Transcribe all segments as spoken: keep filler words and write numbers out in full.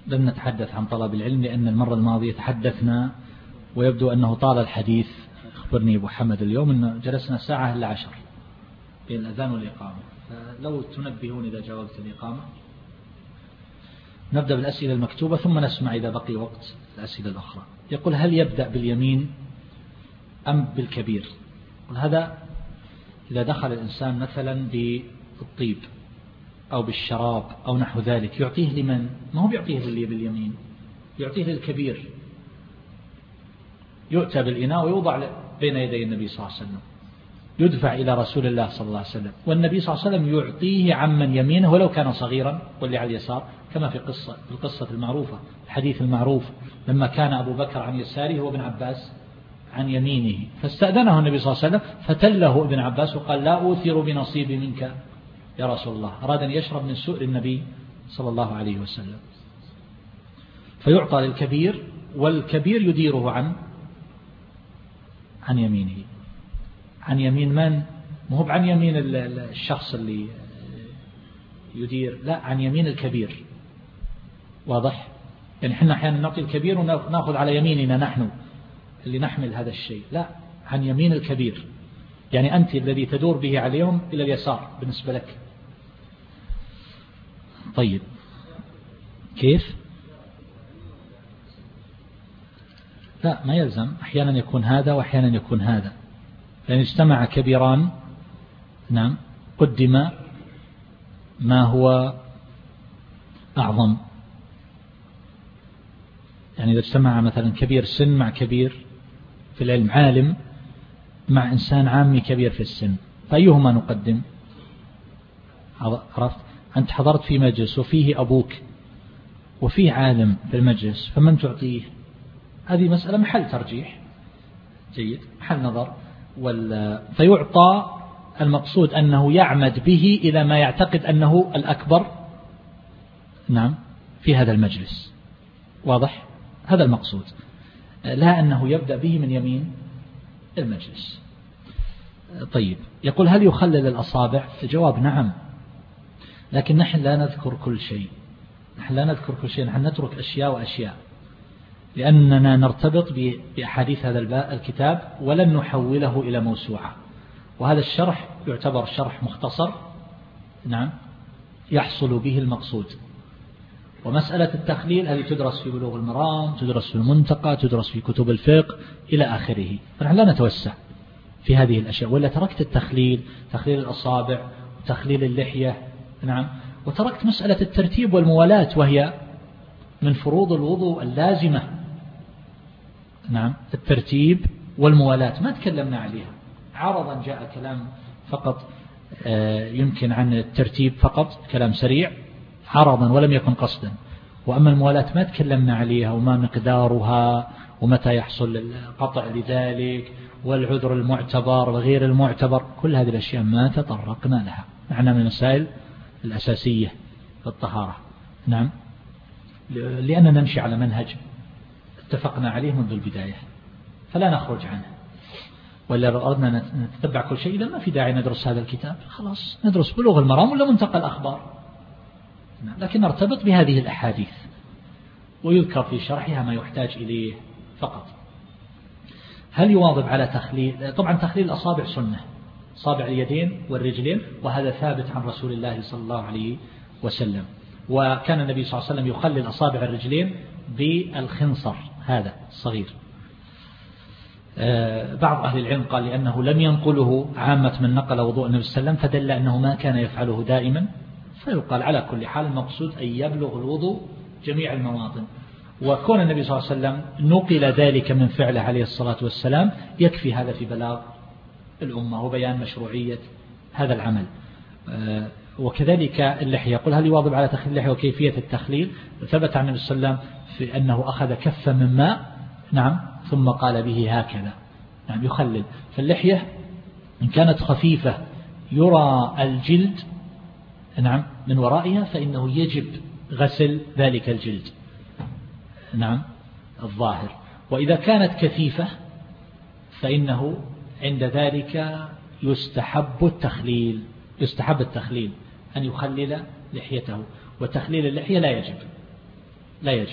لن نتحدث عن طلب العلم لأن المرة الماضية تحدثنا ويبدو أنه طال الحديث. أخبرني أبو حمد اليوم أن جلسنا ساعة إلا عشر بين الأذان والإقامة، فلو تنبهون إذا جاوبت الإقامة. نبدأ بالأسئلة المكتوبة ثم نسمع إذا بقي وقت الأسئلة الأخرى. يقول: هل يبدأ باليمين أم بالكبير؟ هذا إذا دخل الإنسان مثلا بالطيب أو بالشراب أو نحو ذلك يعطيه لمن؟ ما هو بيعطيه للي باليمين، يعطيه للكبير. يؤتى بالإناء ويوضع بين يدي النبي صلى الله عليه وسلم، يدفع إلى رسول الله صلى الله عليه وسلم، والنبي صلى الله عليه وسلم يعطيه عمن يمينه ولو كان صغيرا واللي على اليسار، كما في قصة في القصة المعروفة الحديث المعروف لما كان أبو بكر عن يساره وابن عباس عن يمينه، فاستأذنه النبي صلى الله عليه وسلم فتله ابن عباس وقال: لا أوثر بنصيبي منك يا رسول الله. أراد أن يشرب من سؤر النبي صلى الله عليه وسلم. فيعطى للكبير، والكبير يديره عن عن يمينه. عن يمين من؟ مو عن يمين الشخص اللي يدير، لا، عن يمين الكبير. واضح؟ يعني احنا احيانا نعطي الكبير وناخذ على يميننا نحن اللي نحمل هذا الشيء، لا، عن يمين الكبير، يعني أنت الذي تدور به عليهم إلى اليسار بالنسبة لك. طيب كيف؟ لا، ما يلزم، أحيانا يكون هذا وأحيانا يكون هذا، لأن اجتمع كبيران نعم قدم ما هو أعظم. يعني إذا اجتمع مثلا كبير سن مع كبير في العلم، عالم مع إنسان عامي كبير في السن، فأيهما نقدم؟ عرفت؟ أنت حضرت في مجلس وفيه أبوك وفيه عالم في المجلس، فمن تعطيه؟ هذه مسألة محل ترجيح، جيد، محل نظر. فيعطى المقصود أنه يعمد به إلى ما يعتقد أنه الأكبر نعم في هذا المجلس. واضح؟ هذا المقصود، لا أنه يبدأ به من يمين المجلس. طيب، يقول: هل يخلل الأصابع؟ الجواب: نعم، لكن نحن لا نذكر كل شيء، نحن لا نذكر كل شيء، نحن نترك أشياء وأشياء، لأننا نرتبط بأحاديث هذا الكتاب ولن نحوله إلى موسوعة. وهذا الشرح يعتبر شرح مختصر نعم يحصل به المقصود. ومسألة التخليل هذه تدرس في بلوغ المرام، تدرس في المنتقى، تدرس في كتب الفقه إلى آخره، فنحن لا نتوسع في هذه الأشياء. ولا تركت التخليل، تخليل الأصابع وتخليل اللحية نعم، وتركت مسألة الترتيب والموالاة وهي من فروض الوضوء اللازمة نعم، الترتيب والموالاة ما تكلمنا عليها، عرضا جاء كلام فقط يمكن عن الترتيب فقط، كلام سريع عرضا ولم يكن قصدا. وأما الموالاة ما تكلمنا عليها وما مقدارها ومتى يحصل القطع لذلك والعذر المعتبر وغير المعتبر، كل هذه الأشياء ما تطرقنا لها، نحن من المسائل الأساسية في الطهارة نعم، لأننا نمشي على منهج اتفقنا عليه منذ البداية فلا نخرج عنه. ولا لو أردنا نتتبع كل شيء ما في داعي ندرس هذا الكتاب، خلاص ندرس بلوغ المرام ولا منتقى الأخبار، لكن نرتبط بهذه الأحاديث ويذكر في شرحها ما يحتاج إليه فقط. هل يواظب على تخليل؟ طبعا تخليل الأصابع سنة، صابع اليدين والرجلين، وهذا ثابت عن رسول الله صلى الله عليه وسلم. وكان النبي صلى الله عليه وسلم يخلل أصابع الرجلين بالخنصر هذا الصغير. بعض أهل العلم قال لأنه لم ينقله عامة من نقل وضوء النبي صلى الله عليه وسلم فدل أنه ما كان يفعله دائما، فيقال على كل حال المقصود أن يبلغ الوضوء جميع المواطن. وكون النبي صلى الله عليه وسلم نقل ذلك من فعله عليه الصلاة والسلام يكفي هذا في بلاغ الأمة وبيان مشروعية هذا العمل. وكذلك اللحية، يقول: هل يواظب على تخليل اللحية وكيفية التخليل؟ ثبت عن النبي صلى الله عليه وسلم في أنه أخذ كفا من ماء نعم ثم قال به هكذا نعم يخلل. فاللحية إن كانت خفيفة يرى الجلد نعم من ورائها فإنه يجب غسل ذلك الجلد نعم الظاهر. وإذا كانت كثيفة فإنه عند ذلك يستحب التخليل، يستحب التخليل أن يخلل لحيته، وتخليل اللحية لا يجب لا يجب.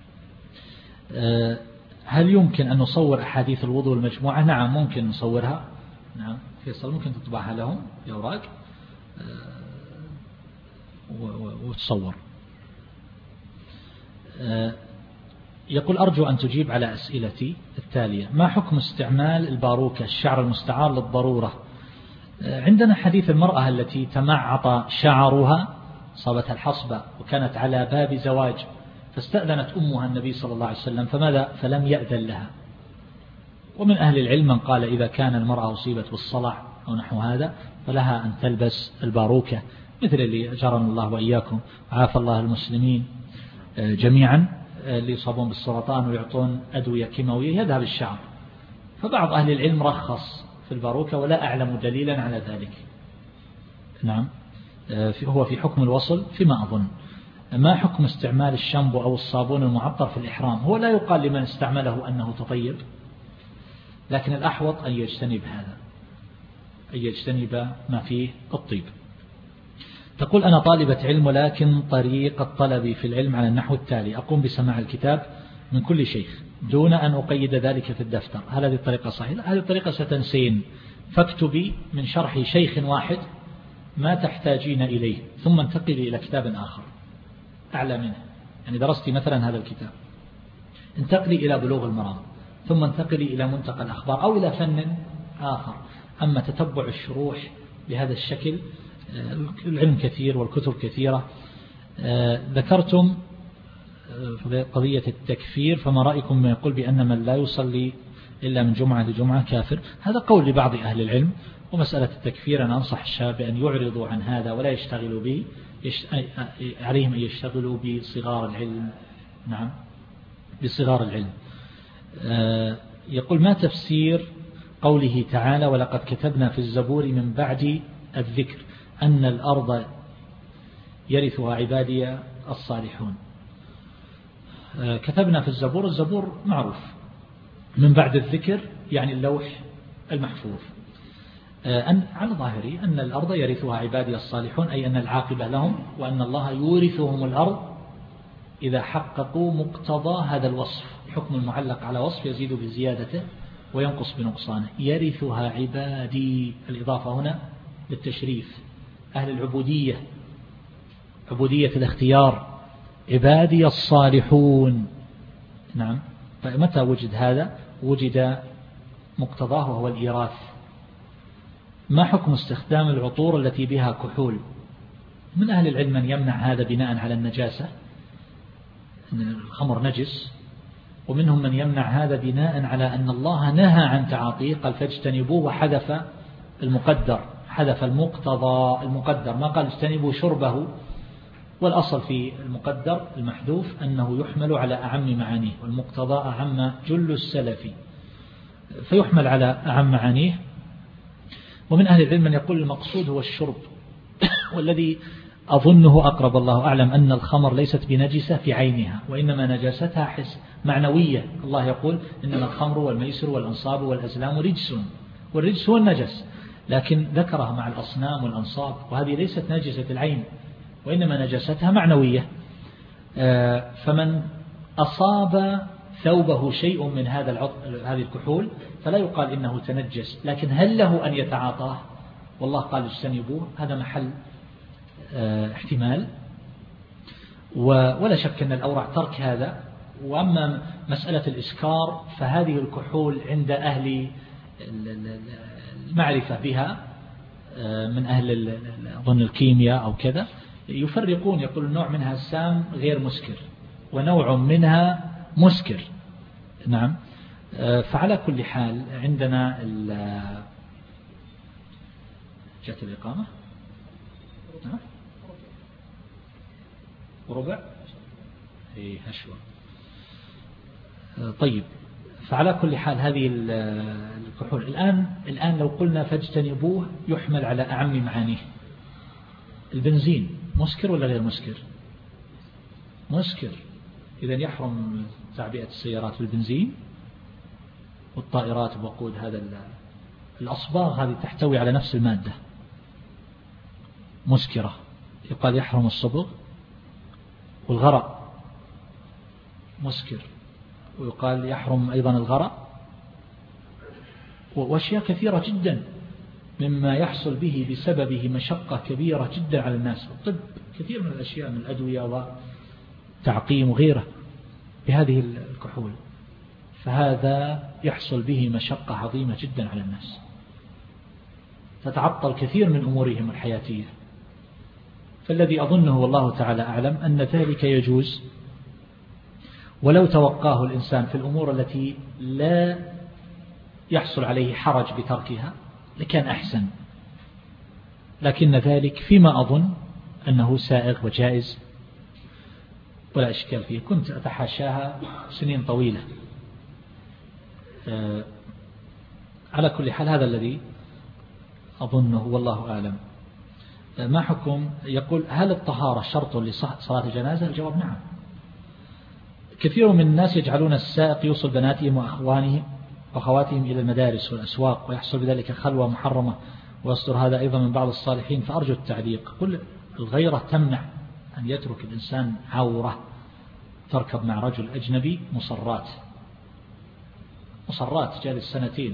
هل يمكن أن نصور أحاديث الوضوء المجموعة؟ نعم ممكن نصورها. نعم فيصل ممكن تطبعها لهم بأوراق وتصور. يقول أرجو أن تجيب على أسئلتي التالية. ما حكم استعمال الباروكة الشعر المستعار للضرورة؟ عندنا حديث المرأة التي تمعط شعرها صابتها الحصبة وكانت على باب زواج فاستأذنت أمها النبي صلى الله عليه وسلم فماذا فلم يأذن لها. ومن أهل العلم من قال إذا كان المرأة أصيبت بالصلع أو نحو هذا فلها أن تلبس الباروكة مثل اللي أجرنا الله وإياكم وعافى الله المسلمين جميعا اللي يصابون بالسرطان ويعطون أدوية كيماوية يذهب الشعر. فبعض أهل العلم رخص في الباروكة ولا أعلم دليلا على ذلك. نعم هو في حكم الوصل فيما أظن. ما حكم استعمال الشامبو أو الصابون المعطر في الإحرام؟ هو لا يقال لمن استعمله أنه تطيب، لكن الأحوط أن يجتنب هذا، أن يجتنب ما فيه الطيب. تقول أنا طالبة علم ولكن طريقة طلبي في العلم على النحو التالي: أقوم بسماع الكتاب من كل شيخ دون أن أقيد ذلك في الدفتر. هل هذه الطريقة صحيحة؟ هذه الطريقة ستنسين، فاكتبي من شرح شيخ واحد ما تحتاجين إليه ثم انتقلي إلى كتاب آخر أعلى منه. يعني درستي مثلا هذا الكتاب، انتقلي إلى بلوغ المرام ثم انتقلي إلى منتقى الأخبار أو إلى فن آخر. أما تتبع الشروح بهذا الشكل، العلم كثير والكتب كثيرة. ذكرتم قضية التكفير، فما رأيكم من يقول بأن من لا يصلي إلا من جمعة لجمعة كافر؟ هذا قول لبعض أهل العلم. ومسألة التكفير أنا أنصح الشباب بأن يعرضوا عن هذا ولا يشتغلوا به، عليهم أن يشتغلوا بصغار العلم. نعم بصغار العلم. يقول ما تفسير قوله تعالى ولقد كتبنا في الزبور من بعد الذكر أن الأرض يرثها عبادي الصالحون؟ كتبنا في الزبور، الزبور معروف، من بعد الذكر يعني اللوح المحفوظ. أن على ظاهري أن الأرض يرثها عبادي الصالحون، أي أن العاقبة لهم وأن الله يورثهم الأرض إذا حققوا مقتضى هذا الوصف. حكم المعلق على وصف يزيد بزيادته وينقص بنقصانه. يرثها عبادي، الإضافة هنا للتشريف، أهل العبودية، عبودية الاختيار، عبادي الصالحون. نعم. فمتى وجد هذا؟ وجد مقتضاه وهو الإيراث. ما حكم استخدام العطور التي بها كحول؟ من أهل العلم من يمنع هذا بناء على النجاسة، أن الخمر نجس، ومنهم من يمنع هذا بناء على أن الله نهى عن تعاطيه، قال فاجتنبوه وحذف المقدر، حذف المقتضى المقدر، ما قال اجتنبوا شربه. والأصل في المقدر المحذوف أنه يحمل على أعم معانيه، والمقتضى أعم جل السلف، فيحمل على أعم معانيه. ومن أهل العلم من يقول المقصود هو الشرب، والذي أظنه أقرب الله أعلم أن الخمر ليست بنجسة في عينها، وإنما نجاستها حس معنوية. الله يقول إنما الخمر والميسر والأنصاب والأزلام رجس، والرجس هو النجس، لكن ذكرها مع الأصنام والأنصاب، وهذه ليست نجسة العين وإنما نجاستها معنوية. فمن أصاب ثوبه شيء من هذا هذه الكحول فلا يقال إنه تنجس، لكن هل له أن يتعاطاه؟ والله قال اجتنبوه، هذا محل احتمال. ولا شك أن الأورع ترك هذا. وأما مسألة الإسكار فهذه الكحول عند أهل المعرفة بها من أهل ظن الكيمياء أو كذا يفرقون، يقول نوع منها السام غير مسكر ونوع منها مسكر. نعم. فعلى كل حال عندنا جاءت الإقامة ربع في هشوة. طيب، فعلى كل حال هذه الكحول الآن الآن لو قلنا فاجتنبوه يحمل على أعم معانيه. البنزين مسكر ولا غير مسكر؟ مسكر، إذا يحرم تعبئة السيارات بالبنزين، والطائرات بوقود هذا الأصباغ هذه تحتوي على نفس المادة مسكرة، يقال يحرم الصبغ. والغرق مسكر، ويقال يحرم أيضا الغرق، وأشياء كثيرة جدا مما يحصل به بسببه مشقة كبيرة جدا على الناس. الطب كثير من الأشياء من الأدوية وتعقيم وغيره بهذه الكحول، فهذا يحصل به مشقة عظيمة جدا على الناس، تتعطل كثير من أمورهم الحياتية. فالذي أظنه والله تعالى أعلم أن ذلك يجوز، ولو توقاه الإنسان في الأمور التي لا يحصل عليه حرج بتركها لكان أحسن، لكن ذلك فيما أظن أنه سائغ وجائز ولا إشكال فيه. كنت أتحاشاها سنين طويلة. أه على كل حال هذا الذي أظنه والله أعلم. أه ما حكم؟ يقول هل الطهارة شرط لصلاة الجنازة؟ الجواب نعم. كثير من الناس يجعلون السائق يوصل بناتهم وأخوانهم وأخواتهم إلى المدارس والأسواق ويحصل بذلك خلوة محرمة، ويصدر هذا أيضا من بعض الصالحين، فأرجو التعليق. كل الغيرة تمنع أن يترك الإنسان عورة تركب مع رجل أجنبي مصرات مصرات جالس سنتين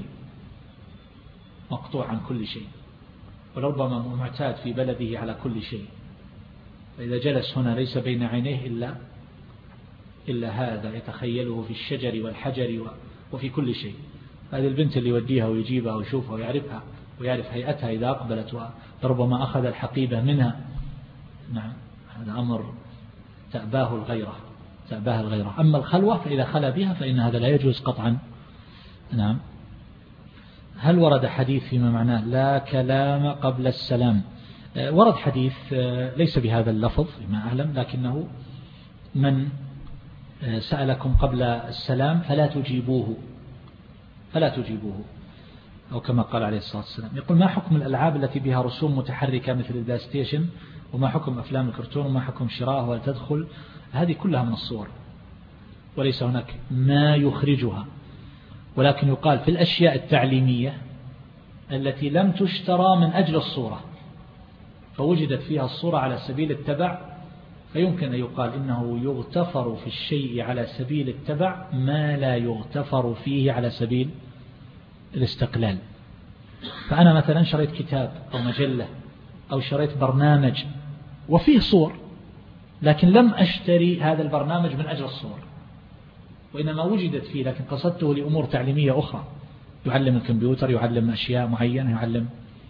مقطوع عن كل شيء، ولربما معتاد في بلده على كل شيء، فإذا جلس هنا ليس بين عينيه إلا إلا هذا يتخيله في الشجر والحجر وفي كل شيء. هذه البنت اللي يوديها ويجيبها ويشوفها ويعرفها ويعرف هيئتها إذا أقبلت، وربما أخذ الحقيبة منها. نعم، هذا أمر تأباه الغيرة تأباه الغيرة. أما الخلوة فإذا خلا بها فإن هذا لا يجوز قطعا. نعم. هل ورد حديث فيما معناه لا كلام قبل السلام؟ ورد حديث ليس بهذا اللفظ فيما أعلم، لكنه من سألكم قبل السلام فلا تجيبوه فلا تجيبوه أو كما قال عليه الصلاة والسلام. يقول ما حكم الألعاب التي بها رسوم متحركة مثل البلاي ستيشن، وما حكم أفلام الكرتون، وما حكم شراءها ولا تدخل؟ هذه كلها من الصور وليس هناك ما يخرجها، ولكن يقال في الأشياء التعليمية التي لم تشترى من أجل الصورة فوجدت فيها الصورة على سبيل التبع، فيمكن أن يقال إنه يغتفر في الشيء على سبيل التبع ما لا يغتفر فيه على سبيل الاستقلال. فأنا مثلا شريت كتاب أو مجلة أو شريت برنامج وفيه صور، لكن لم أشتري هذا البرنامج من أجل الصور، وإنما وجدت فيه لكن قصدته لأمور تعليمية أخرى، يعلم الكمبيوتر، يعلم أشياء معينة، يعلم،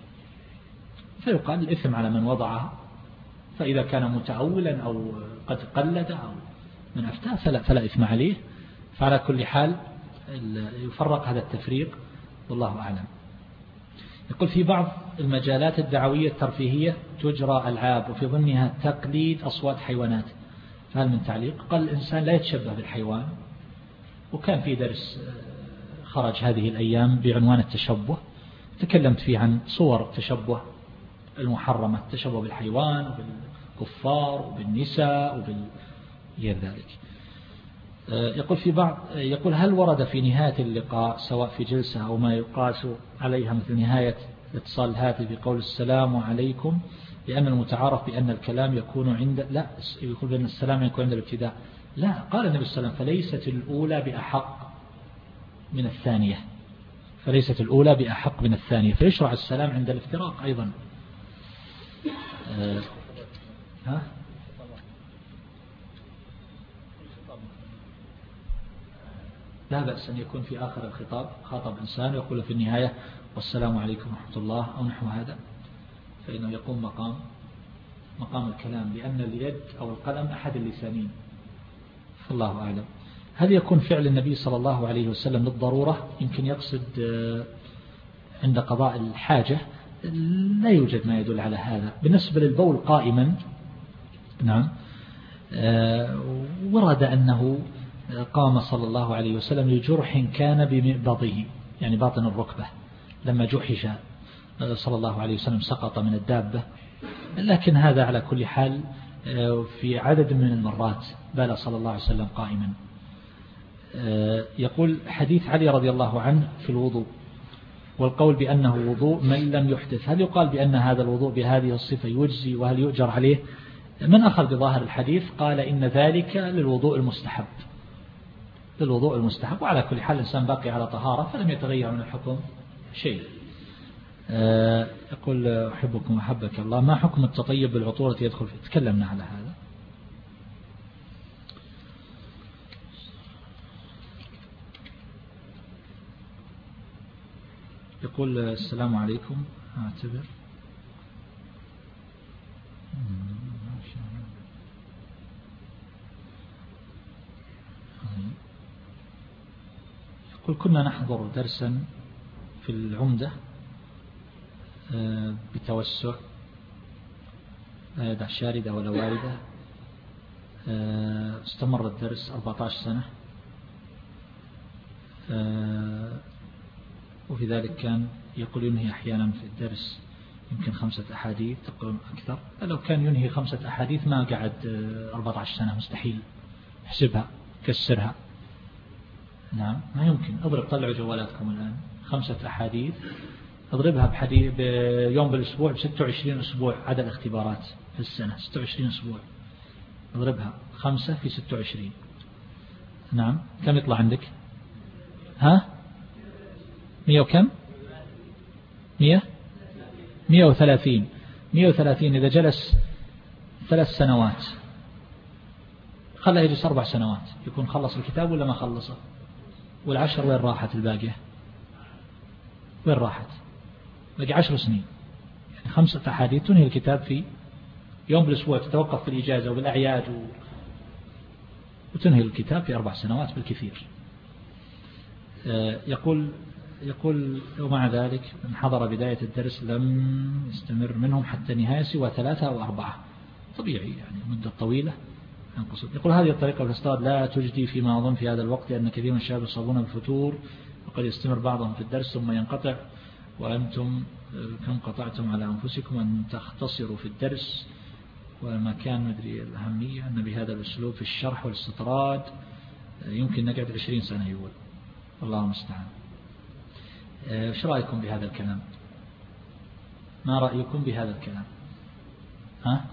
فيقال الإثم على من وضعها. فإذا كان متأولا أو قد قلد أو من أفتاه فلا, فلا إثم عليه. فعلى كل حال يفرق هذا التفريق والله أعلم. يقول في بعض المجالات الدعوية الترفيهية تجرى ألعاب وفي ضمنها تقليد أصوات حيوانات، فهل من تعليق؟ قال الإنسان لا يتشبه بالحيوان، وكان في درس خرج هذه الأيام بعنوان التشبه، تكلمت فيه عن صور التشبه المحرمة، التشبه بالحيوان وبالكفار وبالنساء وبالغير ذلك. يقول في بعض يقول هل ورد في نهاية اللقاء سواء في جلسة أو ما يقاس عليها مثل نهاية اتصال الهاتف بقول السلام عليكم، لأن المتعارف بأن الكلام يكون عند لا يقول بأن السلام يكون عند الابتداء؟ لا، قال النبي صلى الله عليه وسلم فليست الأولى بأحق من الثانية فليست الأولى بأحق من الثانية فيشرع السلام عند الافتراق أيضا. أه ها لا بأس أن يكون في آخر الخطاب خاطب إنسان ويقول في النهاية والسلام عليكم ورحمة الله أو نحو هذا، فإنه يقوم مقام مقام الكلام، لأن اليد أو القلم أحد اللسانين، فالله أعلم. هل يكون فعل النبي صلى الله عليه وسلم للضرورة؟ يمكن يقصد عند قضاء الحاجة، لا يوجد ما يدل على هذا. بالنسبة للبول قائما، نعم، ورد أنه قام صلى الله عليه وسلم لجرح كان بمئبضه يعني باطن الركبة، لما جحش صلى الله عليه وسلم سقط من الدابة، لكن هذا على كل حال في عدد من المرات بال صلى الله عليه وسلم قائما. يقول حديث علي رضي الله عنه في الوضوء والقول بأنه وضوء من لم يحدث، هل يقال بأن هذا الوضوء بهذه الصفة يجزي وهل يؤجر عليه؟ من أخذ بظاهر الحديث قال إن ذلك للوضوء المستحب، للوضوء المستحب. وعلى كل حال الإنسان باقي على طهارة فلم يتغير من الحكم شيء. أه يقول أحبكم وأحبك الله، ما حكم التطيب بالعطور التي يدخل فيه؟ تكلمنا على هذا. يقول السلام عليكم، أعتبر يقول كنا نحضر درسا في العمدة بتوسع لا يدع شاردة ولا واردة، استمر الدرس أربعة عشر سنة، وفي ذلك كان يقول ينهي أحيانا في الدرس يمكن خمسة أحاديث تقريبا أكثر. لو كان ينهي خمسة أحاديث ما قعد أربعة عشر سنة، مستحيل. احسبها كسرها. نعم ما يمكن. اضرب، طلعوا جوالاتكم الآن، خمسة أحاديث اضربها بحديث بيوم بالأسبوع بستة وعشرين أسبوع عدد الاختبارات في السنة، ستة وعشرين أسبوع اضربها خمسة في ستة وعشرين. نعم كم يطلع عندك؟ ها مية وكم؟ مية مية وثلاثين. مية وثلاثين إذا جلس ثلاث سنوات خلاه يجلس أربع سنوات يكون خلص الكتاب ولا ما خلصه؟ والعشر وين راحت الباقية؟ وين راحت؟ باقي عشر سنين. يعني خمسة أحاديث تنهي الكتاب في يوم بالأسبوع، تتوقف في الإجازة وبالأعياد و... وتنهي الكتاب في أربع سنوات بالكثير. يقول يقول ومع ذلك من حضر بداية الدرس لم يستمر منهم حتى نهاية سوى ثلاثة أو أربعة. طبيعي يعني مدة طويلة. يقول هذه الطريقة الأستاذ لا تجدي فيما أظن في هذا الوقت، لأن كثير من الشباب يصابون بالفتور وقد يستمر بعضهم في الدرس ثم ينقطع، وأنتم كم قطعتم على أنفسكم أن تختصروا في الدرس، وما كان مدري الأهمية أن بهذا الأسلوب في الشرح والاستطراد يمكن نقعد عشرين سنة. يقول الله المستعان. ايش رأيكم بهذا الكلام؟ ما رأيكم بهذا الكلام؟ ها؟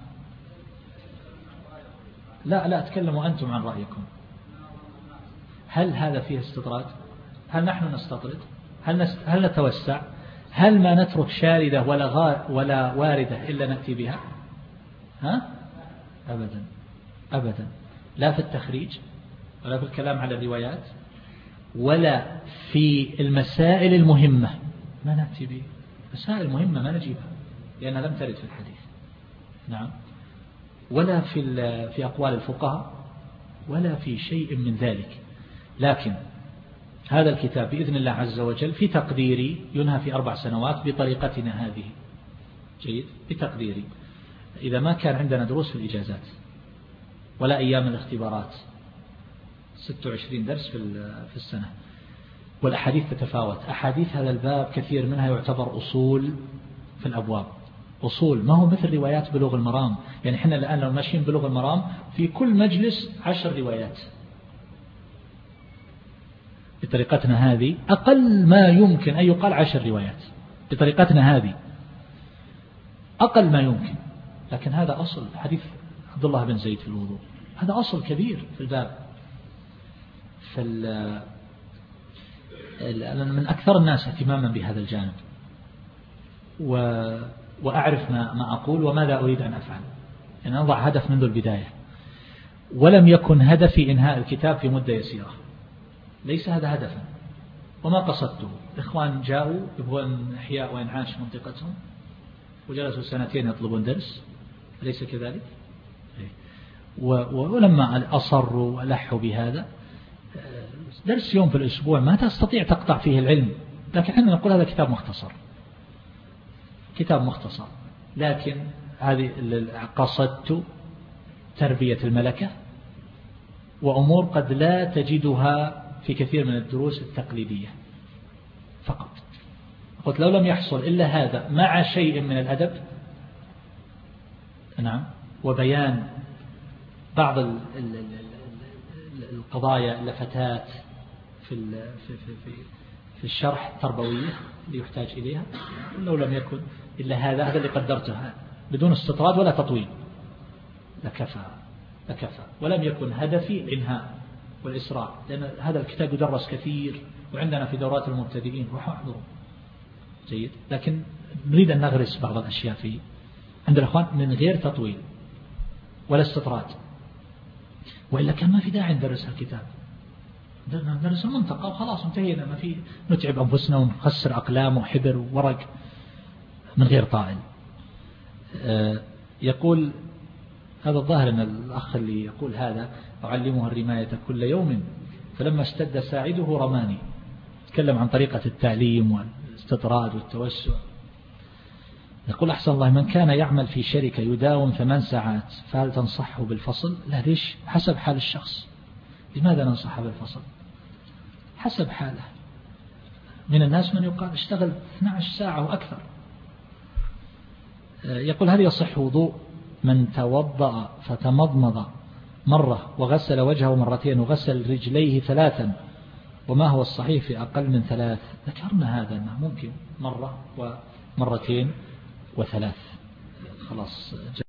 لا لا تكلموا أنتم عن رأيكم. هل هذا فيه استطراد؟ هل نحن نستطرد؟ هل, نست... هل نتوسع؟ هل ما نترك شاردة ولا, غار ولا واردة إلا نأتي بها؟ ها؟ أبدا أبدا. لا في التخريج ولا في الكلام على الروايات ولا في المسائل المهمة ما نأتي به. مسائل مهمة ما نجيبها لأنها لم ترد في الحديث. نعم. ولا في في أقوال الفقهاء ولا في شيء من ذلك. لكن هذا الكتاب بإذن الله عز وجل في تقديري ينهى في أربع سنوات بطريقتنا هذه. جيد. بتقديري إذا ما كان عندنا دروس في الإجازات ولا أيام الاختبارات، ستة وعشرين درس في السنة، والأحاديث تتفاوت. أحاديث هذا الباب كثير منها يعتبر أصول في الأبواب، أصول ما هو مثل روايات بلوغ المرام. يعني إحنا الآن لو ماشيين بلوغ المرام في كل مجلس عشر روايات. بطريقتنا هذه أقل ما يمكن أن يقال عشر روايات بطريقتنا هذه، أقل ما يمكن. لكن هذا أصل حديث عبد الله بن زيد في الوضوء، هذا أصل كبير في الباب. أنا من أكثر الناس اهتماما بهذا الجانب، و... وأعرف ما... ما أقول وماذا أريد أن أفعل. يعني أضع هدف منذ البداية، ولم يكن هدفي إنهاء الكتاب في مدة يسيرة، ليس هذا هدفا وما قصدته. إخوان جاءوا يبغون إحياء وإنعاش منطقتهم وجلسوا سنتين يطلبون درس، أليس كذلك؟ و... ولما أصروا ولحوا بهذا درس يوم في الأسبوع ما تستطيع تقطع فيه العلم. لكن احنا نقول هذا كتاب مختصر، كتاب مختصر. لكن هذه قصدت تربية الملكة وأمور قد لا تجدها في كثير من الدروس التقليدية فقط. قلت لو لم يحصل إلا هذا مع شيء من الأدب، نعم، وبيان بعض القضايا اللفتات في في في في الشرح التربوية اللي يحتاج إليها، لو لم يكن إلا هذا هذا اللي قدرته بدون استطراد ولا تطويل لكفى لكفى ولم يكن هدفي الإنهاء. والإسراع، لأن هذا الكتاب يدرس كثير وعندنا في دورات المبتدئين وحاضروا جيد، لكن نريد أن نغرس بعض الأشياء فيه عند الأخوان من غير تطويل ولا استطراد، وإلا كان ما في داعي ندرس الكتاب، ندرس المنطقة وخلاص انتهينا، ما في نتعب أنفسنا ونخسر أقلام وحبر وورق من غير طائل. يقول هذا الظاهر أن الأخ اللي يقول هذا أعلمها الرماية كل يوم فلما اشتد ساعده رماني، تكلم عن طريقة التعليم والاستطراد والتوسع. يقول أحسن الله، من كان يعمل في شركة يداوم ثمان ساعات فهل تنصحه بالفصل؟ لا، ليش؟ حسب حال الشخص. لماذا ننصحه بالفصل؟ حسب حاله. من الناس من يقال اشتغل اثنتي عشرة ساعة وأكثر. يقول هل يصح وضوء من توضأ فتمضمض مرة وغسل وجهه مرتين وغسل رجليه ثلاثا، وما هو الصحيح في أقل من ثلاث؟ ذكرنا هذا أنه ممكن مرة ومرتين وثلاث، خلاص